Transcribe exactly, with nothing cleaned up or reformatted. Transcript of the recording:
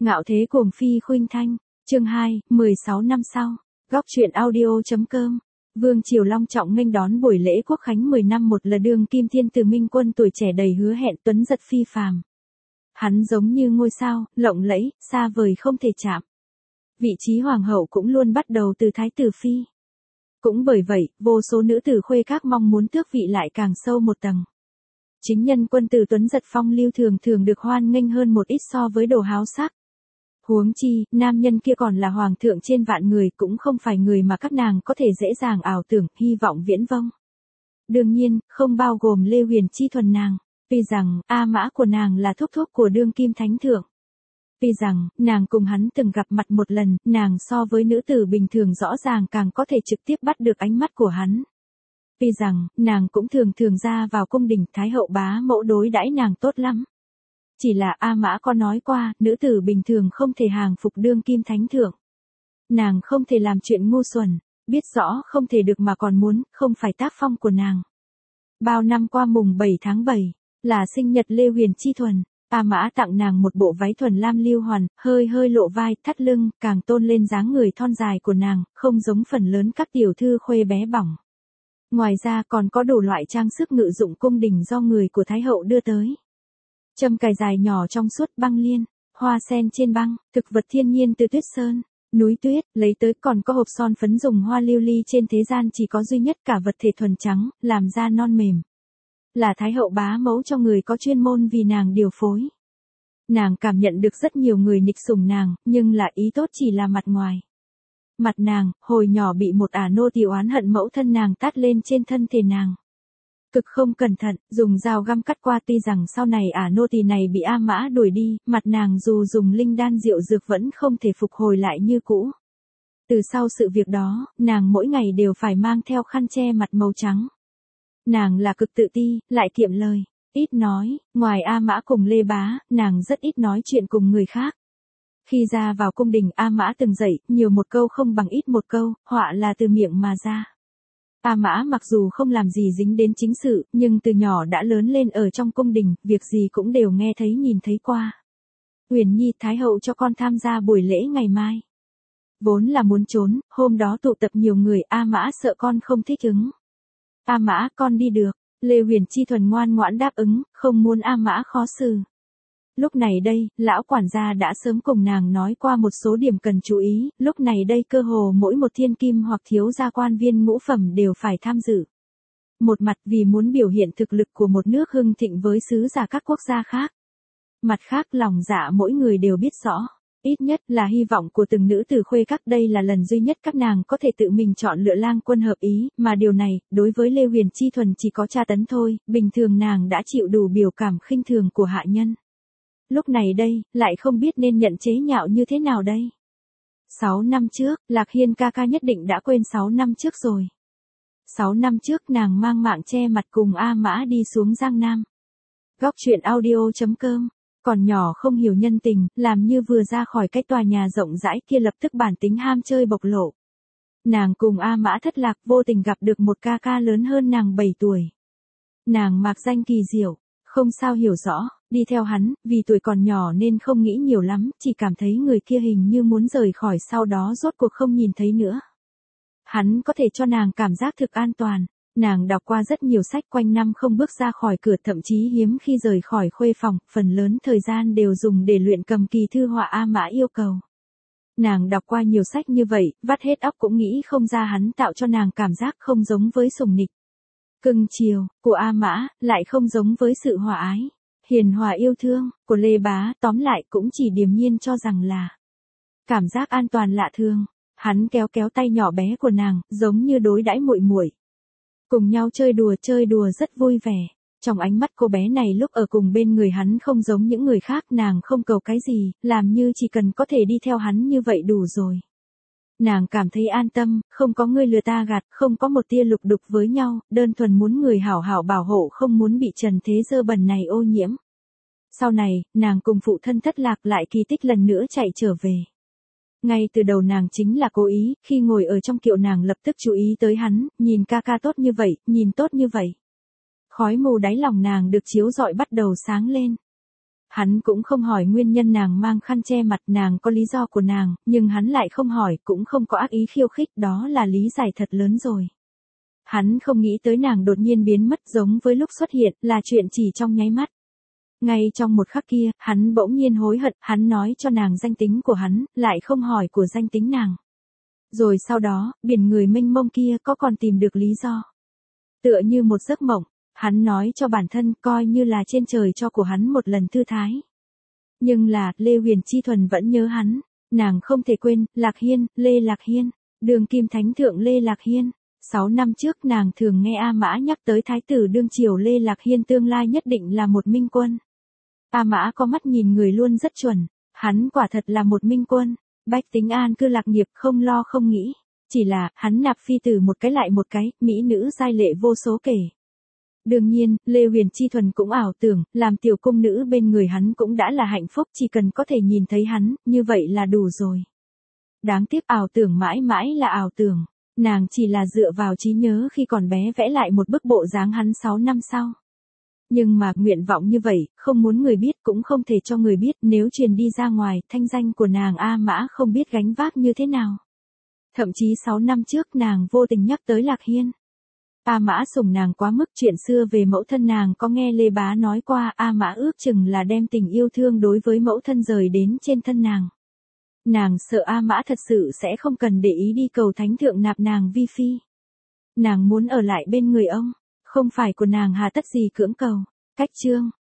Ngạo thế cuồng phi khuynh thanh, chương hai, mười sáu năm sau, góc truyện audio.com. Vương Triều long trọng nghênh đón buổi lễ quốc khánh mười năm một là đương kim thiên tử minh quân tuổi trẻ đầy hứa hẹn tuấn giật phi phàm. Hắn giống như ngôi sao, lộng lẫy, xa vời không thể chạm. Vị trí hoàng hậu cũng luôn bắt đầu từ thái tử phi. Cũng bởi vậy, vô số nữ tử khuê các mong muốn tước vị lại càng sâu một tầng. Chính nhân quân tử tuấn giật phong lưu thường thường được hoan nghênh hơn một ít so với đồ háo sắc. Huống chi, nam nhân kia còn là hoàng thượng trên vạn người, cũng không phải người mà các nàng có thể dễ dàng ảo tưởng, hy vọng viễn vông. Đương nhiên, không bao gồm Lê Huyền Chi thuần nàng, vì rằng, A Mã của nàng là thúc thúc của đương kim thánh thượng. Vì rằng, nàng cùng hắn từng gặp mặt một lần, nàng so với nữ tử bình thường rõ ràng càng có thể trực tiếp bắt được ánh mắt của hắn. Vì rằng, nàng cũng thường thường ra vào cung đình, thái hậu bá mẫu đối đãi nàng tốt lắm. Chỉ là A Mã có nói qua, nữ tử bình thường không thể hàng phục đương kim thánh thượng. Nàng không thể làm chuyện ngu xuẩn, biết rõ không thể được mà còn muốn, không phải tác phong của nàng. Bao năm qua mùng bảy tháng bảy, là sinh nhật Lê Huyền Chi thuần, A Mã tặng nàng một bộ váy thuần lam lưu hoàn, hơi hơi lộ vai, thắt lưng, càng tôn lên dáng người thon dài của nàng, không giống phần lớn các tiểu thư khuê bé bỏng. Ngoài ra còn có đủ loại trang sức ngự dụng cung đình do người của Thái hậu đưa tới. Châm cài dài nhỏ trong suốt, băng liên, hoa sen trên băng, thực vật thiên nhiên từ tuyết sơn, núi tuyết, lấy tới, còn có hộp son phấn dùng hoa lưu ly trên thế gian chỉ có duy nhất, cả vật thể thuần trắng, làm da non mềm. Là Thái hậu bá mẫu cho người có chuyên môn vì nàng điều phối. Nàng cảm nhận được rất nhiều người nịch sủng nàng, nhưng là ý tốt chỉ là mặt ngoài. Mặt nàng, hồi nhỏ bị một ả nô tỳ oán hận mẫu thân nàng tát lên trên thân thể nàng. Cực không cẩn thận, dùng dao găm cắt qua, tuy rằng sau này ả nô tỳ này bị A Mã đuổi đi, mặt nàng dù dùng linh đan diệu dược vẫn không thể phục hồi lại như cũ. Từ sau sự việc đó, nàng mỗi ngày đều phải mang theo khăn che mặt màu trắng. Nàng là cực tự ti, lại kiệm lời, ít nói, ngoài A Mã cùng Lê Bá, nàng rất ít nói chuyện cùng người khác. Khi ra vào cung đình, A Mã từng dạy, nhiều một câu không bằng ít một câu, họa là từ miệng mà ra. A Mã mặc dù không làm gì dính đến chính sự, nhưng từ nhỏ đã lớn lên ở trong cung đình, việc gì cũng đều nghe thấy nhìn thấy qua. Huyền Nhi, Thái hậu cho con tham gia buổi lễ ngày mai. Vốn là muốn trốn, hôm đó tụ tập nhiều người, A Mã sợ con không thích ứng. A Mã, con đi được. Lê Huyền Chi thuần ngoan ngoãn đáp ứng, không muốn A Mã khó xử. Lúc này đây, lão quản gia đã sớm cùng nàng nói qua một số điểm cần chú ý, lúc này đây cơ hồ mỗi một thiên kim hoặc thiếu gia quan viên ngũ phẩm đều phải tham dự. Một mặt vì muốn biểu hiện thực lực của một nước hưng thịnh với sứ giả các quốc gia khác. Mặt khác lòng dạ mỗi người đều biết rõ, ít nhất là hy vọng của từng nữ tử khuê các, đây là lần duy nhất các nàng có thể tự mình chọn lựa lang quân hợp ý, mà điều này, đối với Lê Huyền Chi thuần chỉ có tra tấn thôi, bình thường nàng đã chịu đủ biểu cảm khinh thường của hạ nhân. Lúc này đây, lại không biết nên nhận chế nhạo như thế nào đây. Sáu năm trước, Lạc Hiên ca ca nhất định đã quên sáu năm trước rồi. Sáu năm trước nàng mang mạng che mặt cùng A Mã đi xuống Giang Nam. Góc truyện audio.com. Còn nhỏ không hiểu nhân tình, làm như vừa ra khỏi cái tòa nhà rộng rãi kia lập tức bản tính ham chơi bộc lộ. Nàng cùng A Mã thất lạc, vô tình gặp được một ca ca lớn hơn nàng bảy tuổi. Nàng mạc danh Kỳ Diệu, không sao hiểu rõ, đi theo hắn, vì tuổi còn nhỏ nên không nghĩ nhiều lắm, chỉ cảm thấy người kia hình như muốn rời khỏi, sau đó rốt cuộc không nhìn thấy nữa. Hắn có thể cho nàng cảm giác thực an toàn. Nàng đọc qua rất nhiều sách, quanh năm không bước ra khỏi cửa, thậm chí hiếm khi rời khỏi khuê phòng, phần lớn thời gian đều dùng để luyện cầm kỳ thư họa A Mã yêu cầu. Nàng đọc qua nhiều sách như vậy, vắt hết óc cũng nghĩ không ra hắn tạo cho nàng cảm giác không giống với sủng nịch, cưng chiều của A Mã, lại không giống với sự hòa ái, hiền hòa yêu thương của Lê Bá, tóm lại cũng chỉ điềm nhiên cho rằng là cảm giác an toàn lạ thường. Hắn kéo kéo tay nhỏ bé của nàng, giống như đối đãi muội muội. Cùng nhau chơi đùa chơi đùa rất vui vẻ. Trong ánh mắt cô bé này lúc ở cùng bên người hắn không giống những người khác, nàng không cầu cái gì, làm như chỉ cần có thể đi theo hắn như vậy đủ rồi. Nàng cảm thấy an tâm, không có người lừa ta gạt, không có một tia lục đục với nhau, đơn thuần muốn người hảo hảo bảo hộ, không muốn bị trần thế dơ bẩn này ô nhiễm. Sau này, nàng cùng phụ thân thất lạc, lại kỳ tích lần nữa chạy trở về. Ngay từ đầu nàng chính là cố ý, khi ngồi ở trong kiệu nàng lập tức chú ý tới hắn, nhìn ca ca tốt như vậy, nhìn tốt như vậy. Khói mù đáy lòng nàng được chiếu rọi bắt đầu sáng lên. Hắn cũng không hỏi nguyên nhân nàng mang khăn che mặt, nàng có lý do của nàng, nhưng hắn lại không hỏi, cũng không có ác ý khiêu khích, đó là lý giải thật lớn rồi. Hắn không nghĩ tới nàng đột nhiên biến mất giống với lúc xuất hiện, là chuyện chỉ trong nháy mắt. Ngay trong một khắc kia, hắn bỗng nhiên hối hận, hắn nói cho nàng danh tính của hắn, lại không hỏi của danh tính nàng. Rồi sau đó, biển người mênh mông kia có còn tìm được lý do. Tựa như một giấc mộng, hắn nói cho bản thân coi như là trên trời cho của hắn một lần thư thái. Nhưng là, Lê Huyền Chi Thuần vẫn nhớ hắn, nàng không thể quên, Lạc Hiên, Lê Lạc Hiên, đường kim thánh thượng Lê Lạc Hiên. Sáu năm trước nàng thường nghe A Mã nhắc tới thái tử đương triều Lê Lạc Hiên tương lai nhất định là một minh quân. A Mã có mắt nhìn người luôn rất chuẩn, hắn quả thật là một minh quân, bách tính an cư lạc nghiệp không lo không nghĩ, chỉ là, hắn nạp phi tử một cái lại một cái, mỹ nữ giai lệ vô số kể. Đương nhiên, Lê Huyền Chi Thuần cũng ảo tưởng, làm tiểu cung nữ bên người hắn cũng đã là hạnh phúc, chỉ cần có thể nhìn thấy hắn, như vậy là đủ rồi. Đáng tiếc ảo tưởng mãi mãi là ảo tưởng, nàng chỉ là dựa vào trí nhớ khi còn bé vẽ lại một bức bộ dáng hắn sáu năm sau. Nhưng mà, nguyện vọng như vậy, không muốn người biết cũng không thể cho người biết, nếu truyền đi ra ngoài, thanh danh của nàng A Mã không biết gánh vác như thế nào. Thậm chí sáu năm trước nàng vô tình nhắc tới Lạc Hiên. A Mã sủng nàng quá mức, chuyện xưa về mẫu thân nàng có nghe Lê Bá nói qua, A Mã ước chừng là đem tình yêu thương đối với mẫu thân rời đến trên thân nàng. Nàng sợ A Mã thật sự sẽ không cần để ý đi cầu thánh thượng nạp nàng vi phi. Nàng muốn ở lại bên người ông, không phải của nàng hà tất gì cưỡng cầu. Cách chương